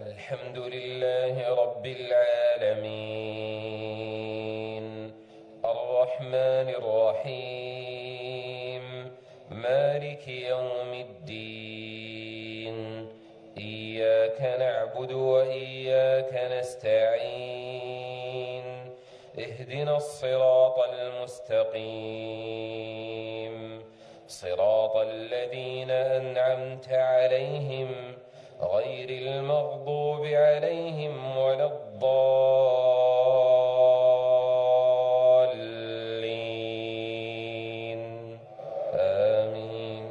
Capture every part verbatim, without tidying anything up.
الحمد لله رب العالمين الرحمن الرحيم مالك يوم الدين إياك نعبد وإياك نستعين اهدنا الصراط المستقيم صراط الذين أنعمت عليهم غير المغضوب عليهم ولا الضالين آمين.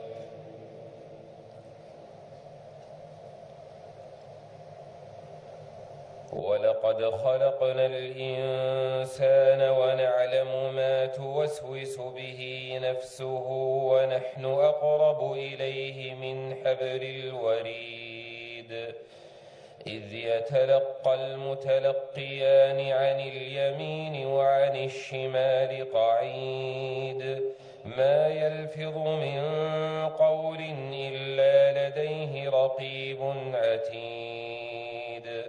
ولقد خلقنا الإنسان ونعلم ما توسوس به نفسه ونحن أقرب إليه من حبل الوريد إذ يتلقى المتلقيان عن اليمين وعن الشمال قعيد ما يلفظ من قول إلا لديه رقيب عتيد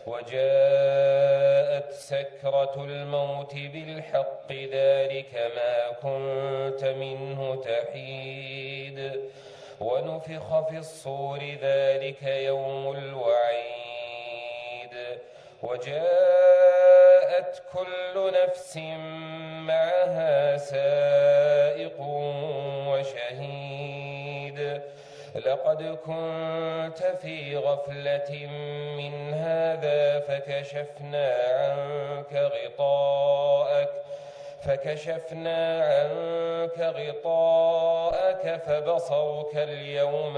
وجاءت سكرة الموت بالحق ذلك ما كنت منه تحيد ونفخ في الصور ذلك يوم الوعيد وجاءت كل نفس معها سائق وشهيد لقد كنت في غفلة من هذا فكشفنا عنك غطاءك فكشفنا عنك غطاءك فبصرك اليوم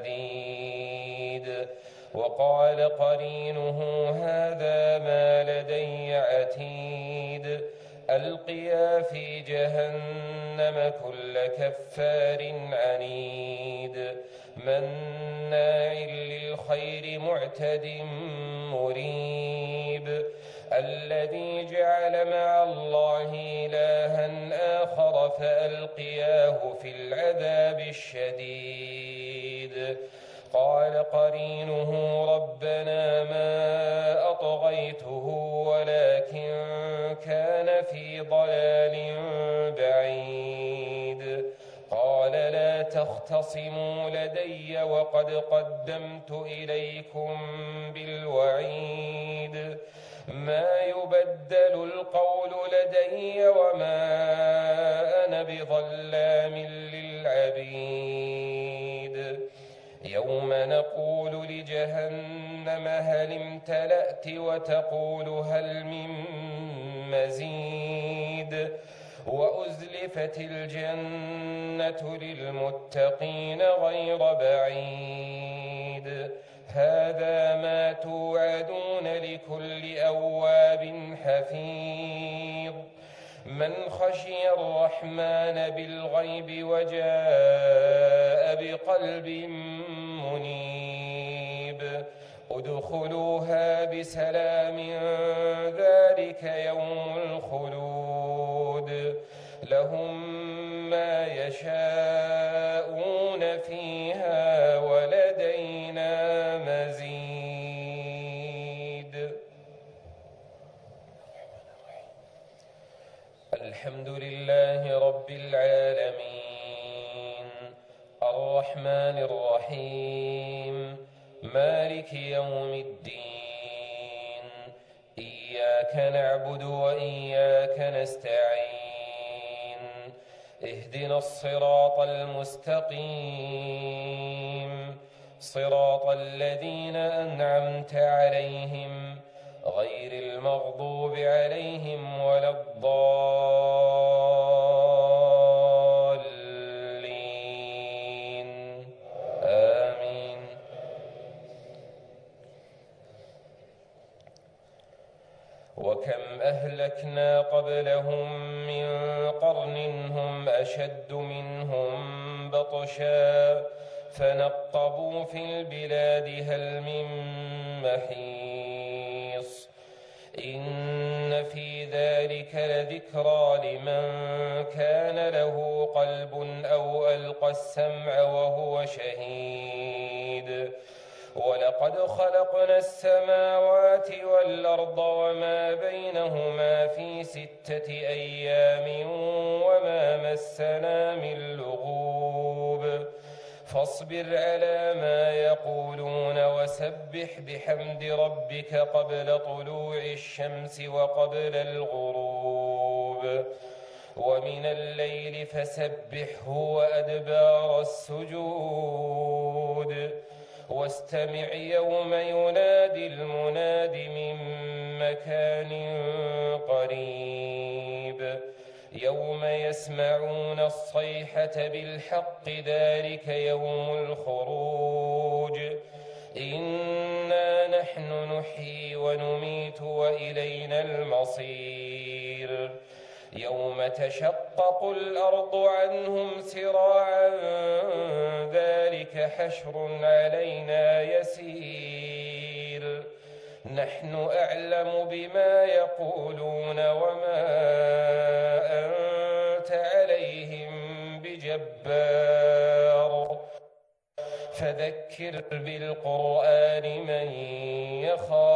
حديد وقال قرينه هذا ما لدي عتيد ألقيا في جهنم كل كفار عنيد مناع للخير معتد مريب الذي جعل مع الله إلها آخر فألقياه في العذاب الشديد قال قرينه ربنا ما أطغيته ولكن كان في ضلال بعيد قال لا تختصموا لدي وقد قدمت إليكم بالوعيد ما يبدل القول لدي وما أنا بظلام للعبيد يوم نقول لجهنم هل امتلأت وتقول هل من مزيد وأزلفت الجنة للمتقين غير بعيد هذا ما توعدون لكل أواب حفيظ من خشي الرحمن بالغيب وجاء بقلب منيب ادخلوها بسلام ذلك يوم الخلود لهم ما يشاءون فيها ولدينا مزيد. الحمد لله رب العالمين الرحمن الرحيم مالك يوم الدين إياك نعبد وإياك نستعين اهدنا الصراط المستقيم صراط الذين أنعمت عليهم غير المغضوب عليهم ولا الضالين آمين. وكم أهلكنا قبلهم من قرن هم أشد منهم بطشا فنقبوا في البلاد هل من محيص إن في ذلك لذكرى لمن كان له قلب أو ألقى السمع وهو شهيد ولقد خلقنا السماوات والأرض وما بينهما في ستة أيام وما مسنا من لغوب فاصبر على ما يقولون وسبح بحمد ربك قبل طلوع الشمس وقبل الغروب ومن الليل فسبحه وأدبار السجود واستمع يوم ينادي المناد من مكان قريب يوم يسمعون الصيحة بالحق ذلك يوم الخروج إنا نحن نحيي ونميت وإلينا المصير يوم تشقق الأرض عنهم سراعا ذلك حشر علينا يسير نحن أعلم بما يقولون وما أنت عليهم بجبار فذكر بالقرآن من يخاف